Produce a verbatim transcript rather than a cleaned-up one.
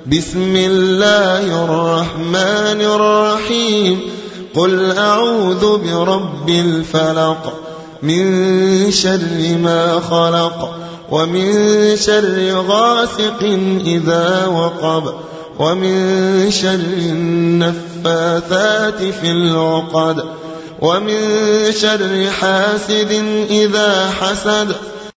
بسم الله الرحمن الرحيم قل أعوذ برب الفلق من شر ما خلق ومن شر غاسق إذا وقب ومن شر النفاثات في العقد ومن شر حاسد إذا حسد